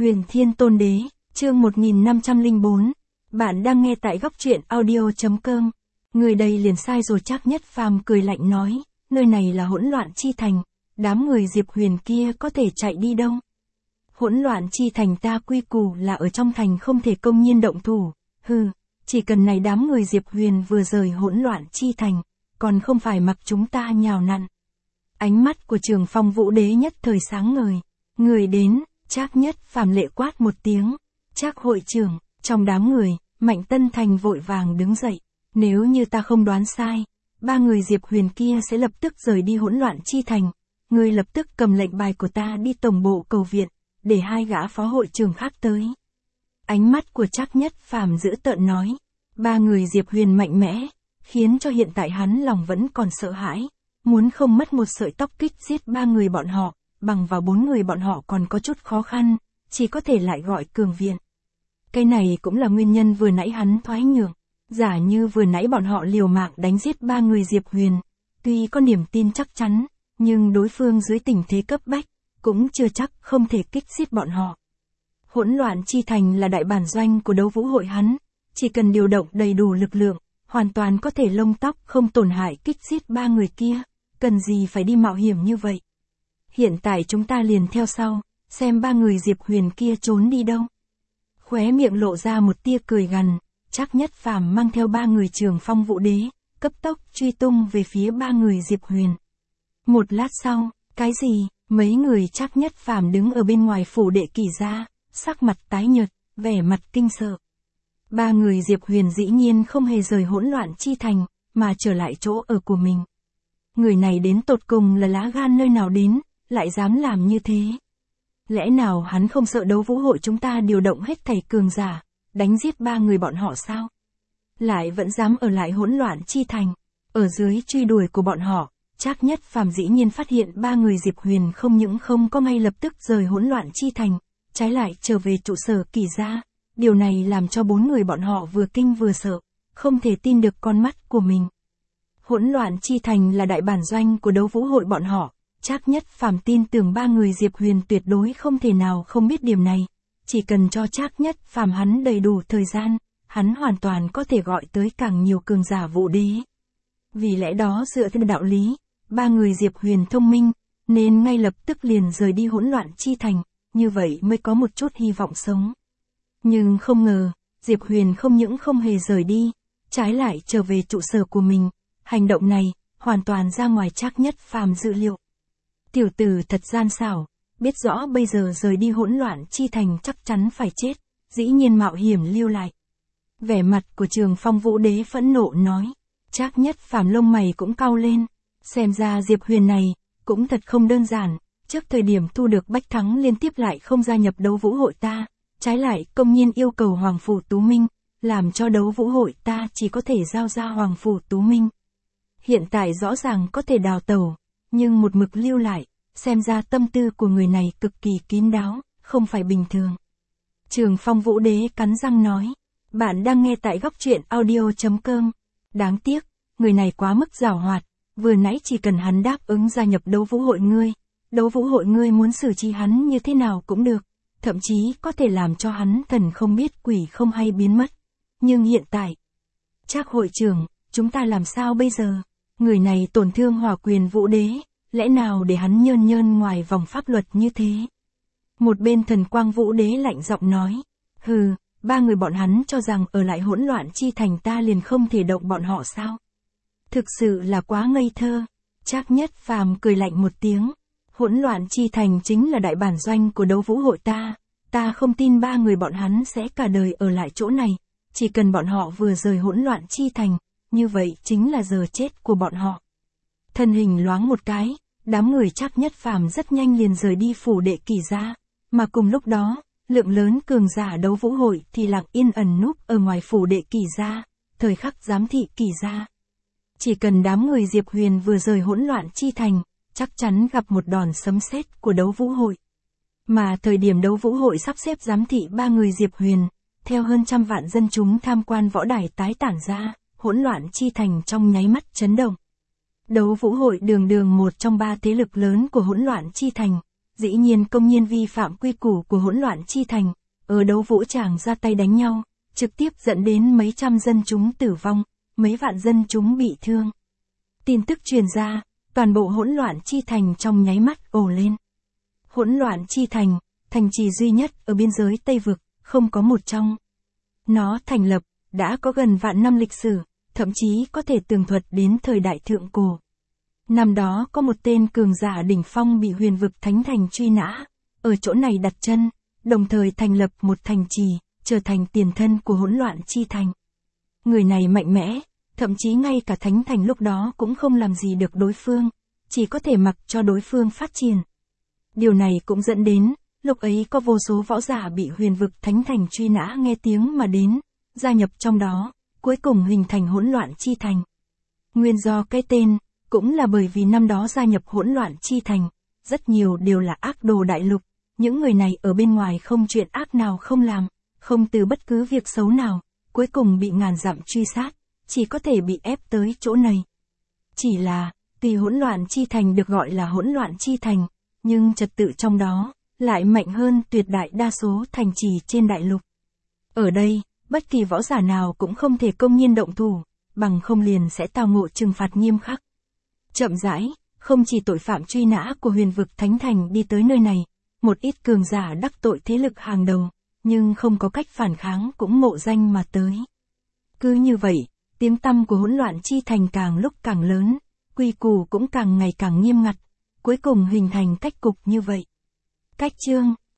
Huyền Thiên Tôn Đế, chương 1504. Bạn đang nghe tại góc truyện audio.com. Người đây liền sai rồi. Trác Nhất Phàm cười lạnh nói, nơi này là hỗn loạn chi thành, đám người Diệp Huyền kia có thể chạy đi đâu? Hỗn loạn chi thành ta quy củ là ở trong thành không thể công nhiên động thủ, chỉ cần này đám người Diệp Huyền vừa rời hỗn loạn chi thành, còn không phải mặc chúng ta nhào nặn. Ánh mắt của Trường Phong Vũ Đế nhất thời sáng ngời, người đến. Trác Nhất Phàm lệ quát một tiếng, Trác hội trưởng. Trong đám người, Mạnh Tân Thành vội vàng đứng dậy, nếu như ta không đoán sai, ba người Diệp Huyền kia sẽ lập tức rời đi hỗn loạn chi thành, ngươi lập tức cầm lệnh bài của ta đi tổng bộ cầu viện, để hai gã phó hội trưởng khác tới. Ánh mắt của Trác Nhất Phàm dữ tợn nói, ba người Diệp Huyền mạnh mẽ, khiến cho hiện tại hắn lòng vẫn còn sợ hãi, muốn không mất một sợi tóc kích giết ba người bọn họ. Bằng vào bốn người bọn họ còn có chút khó khăn, chỉ có thể lại gọi cường viện. Cái này cũng là nguyên nhân vừa nãy hắn thoái nhượng, giả như vừa nãy bọn họ liều mạng đánh giết ba người Diệp Huyền, tuy có niềm tin chắc chắn, nhưng đối phương dưới tình thế cấp bách, cũng chưa chắc không thể kích giết bọn họ. Hỗn loạn chi thành là đại bản doanh của đấu vũ hội hắn, chỉ cần điều động đầy đủ lực lượng, hoàn toàn có thể lông tóc không tổn hại kích giết ba người kia, cần gì phải đi mạo hiểm như vậy. Hiện tại chúng ta liền theo sau, xem ba người Diệp Huyền kia trốn đi đâu. Khóe miệng lộ ra một tia cười gằn, Trác Nhất Phàm mang theo ba người Trường Phong Vũ Đế, cấp tốc truy tung về phía ba người Diệp Huyền. Một lát sau, cái gì? Mấy người Trác Nhất Phàm đứng ở bên ngoài phủ đệ Kỷ gia, sắc mặt tái nhợt, vẻ mặt kinh sợ. Ba người Diệp Huyền dĩ nhiên không hề rời hỗn loạn chi thành, mà trở lại chỗ ở của mình. Người này đến tột cùng là lá gan nơi nào đến, lại dám làm như thế? Lẽ nào hắn không sợ đấu vũ hội chúng ta điều động hết thảy cường giả, đánh giết ba người bọn họ sao? Lại vẫn dám ở lại hỗn loạn chi thành, ở dưới truy đuổi của bọn họ, Trác Nhất Phàm dĩ nhiên phát hiện ba người Diệp Huyền không những không có ngay lập tức rời hỗn loạn chi thành, trái lại trở về trụ sở Kỷ gia. Điều này làm cho bốn người bọn họ vừa kinh vừa sợ, không thể tin được con mắt của mình. Hỗn loạn chi thành là đại bản doanh của đấu vũ hội bọn họ. Trác Nhất Phàm tin tưởng ba người Diệp Huyền tuyệt đối không thể nào không biết điểm này, chỉ cần cho Trác Nhất Phàm hắn đầy đủ thời gian, hắn hoàn toàn có thể gọi tới càng nhiều cường giả vũ đế. Vì lẽ đó dựa theo đạo lý, ba người Diệp Huyền thông minh, nên ngay lập tức liền rời đi hỗn loạn chi thành, như vậy mới có một chút hy vọng sống. Nhưng không ngờ, Diệp Huyền không những không hề rời đi, trái lại trở về trụ sở của mình, hành động này hoàn toàn ra ngoài Trác Nhất Phàm dự liệu. Tiểu tử thật gian xảo, biết rõ bây giờ rời đi hỗn loạn chi thành chắc chắn phải chết, dĩ nhiên mạo hiểm lưu lại. Vẻ mặt của Trường Phong Vũ Đế phẫn nộ nói, Trác Nhất Phàm lông mày cũng cau lên, xem ra Diệp Huyền này, cũng thật không đơn giản, trước thời điểm thu được bách thắng liên tiếp lại không gia nhập đấu vũ hội ta, trái lại công nhiên yêu cầu Hoàng Phủ Tú Minh, làm cho đấu vũ hội ta chỉ có thể giao ra Hoàng Phủ Tú Minh. Hiện tại rõ ràng có thể đào tẩu, nhưng một mực lưu lại, xem ra tâm tư của người này cực kỳ kín đáo, không phải bình thường. Trường Phong Vũ Đế cắn răng nói, bạn đang nghe tại góc truyện audio.com. Đáng tiếc, người này quá mức giảo hoạt, vừa nãy chỉ cần hắn đáp ứng gia nhập đấu vũ hội ngươi muốn xử trí hắn như thế nào cũng được, thậm chí có thể làm cho hắn thần không biết quỷ không hay biến mất. Nhưng hiện tại, Trác hội trưởng, chúng ta làm sao bây giờ? Người này tổn thương Hỏa Quyền Vũ Đế, lẽ nào để hắn nhơn ngoài vòng pháp luật như thế? Một bên Thần Quang Vũ Đế lạnh giọng nói, ba người bọn hắn cho rằng ở lại hỗn loạn chi thành ta liền không thể động bọn họ sao? Thực sự là quá ngây thơ. Trác Nhất Phàm cười lạnh một tiếng, hỗn loạn chi thành chính là đại bản doanh của đấu vũ hội ta không tin ba người bọn hắn sẽ cả đời ở lại chỗ này, chỉ cần bọn họ vừa rời hỗn loạn chi thành, như vậy chính là giờ chết của bọn họ. Thân hình loáng một cái, đám người Trác Nhất Phàm rất nhanh liền rời đi phủ đệ Kỷ gia, mà cùng lúc đó, lượng lớn cường giả đấu vũ hội thì lặng yên ẩn núp ở ngoài phủ đệ Kỷ gia, thời khắc giám thị Kỷ gia. Chỉ cần đám người Diệp Huyền vừa rời hỗn loạn chi thành, chắc chắn gặp một đòn sấm sét của đấu vũ hội. Mà thời điểm đấu vũ hội sắp xếp giám thị ba người Diệp Huyền, theo hơn trăm vạn dân chúng tham quan võ đài tái tản ra, hỗn loạn chi thành trong nháy mắt chấn động. Đấu vũ hội đường đường một trong ba thế lực lớn của hỗn loạn chi thành, dĩ nhiên công nhiên vi phạm quy củ của hỗn loạn chi thành, ở đấu vũ tràng ra tay đánh nhau, trực tiếp dẫn đến mấy trăm dân chúng tử vong, mấy vạn dân chúng bị thương. Tin tức truyền ra, toàn bộ hỗn loạn chi thành trong nháy mắt ồ lên. Hỗn loạn chi thành, thành trì duy nhất ở biên giới Tây Vực, không có một trong. Nó thành lập, đã có gần vạn năm lịch sử, thậm chí có thể tường thuật đến thời đại thượng cổ. Năm đó có một tên cường giả đỉnh phong bị huyền vực thánh thành truy nã, ở chỗ này đặt chân, đồng thời thành lập một thành trì, trở thành tiền thân của hỗn loạn chi thành. Người này mạnh mẽ, thậm chí ngay cả thánh thành lúc đó cũng không làm gì được đối phương, chỉ có thể mặc cho đối phương phát triển. Điều này cũng dẫn đến, lúc ấy có vô số võ giả bị huyền vực thánh thành truy nã nghe tiếng mà đến, gia nhập trong đó, cuối cùng hình thành hỗn loạn chi thành. Nguyên do cái tên, cũng là bởi vì năm đó gia nhập hỗn loạn chi thành, rất nhiều đều là ác đồ đại lục, những người này ở bên ngoài không chuyện ác nào không làm, không từ bất cứ việc xấu nào, cuối cùng bị ngàn dặm truy sát, chỉ có thể bị ép tới chỗ này. Chỉ là, tuy hỗn loạn chi thành được gọi là hỗn loạn chi thành, nhưng trật tự trong đó, lại mạnh hơn tuyệt đại đa số thành trì trên đại lục. Ở đây, bất kỳ võ giả nào cũng không thể công nhiên động thủ, bằng không liền sẽ tao ngộ trừng phạt nghiêm khắc. Chậm rãi, không chỉ tội phạm truy nã của huyền vực thánh thành đi tới nơi này, một ít cường giả đắc tội thế lực hàng đầu, nhưng không có cách phản kháng cũng mộ danh mà tới. Cứ như vậy, tiếng tăm của hỗn loạn chi thành càng lúc càng lớn, quy củ cũng càng ngày càng nghiêm ngặt, cuối cùng hình thành cách cục như vậy. Cách chương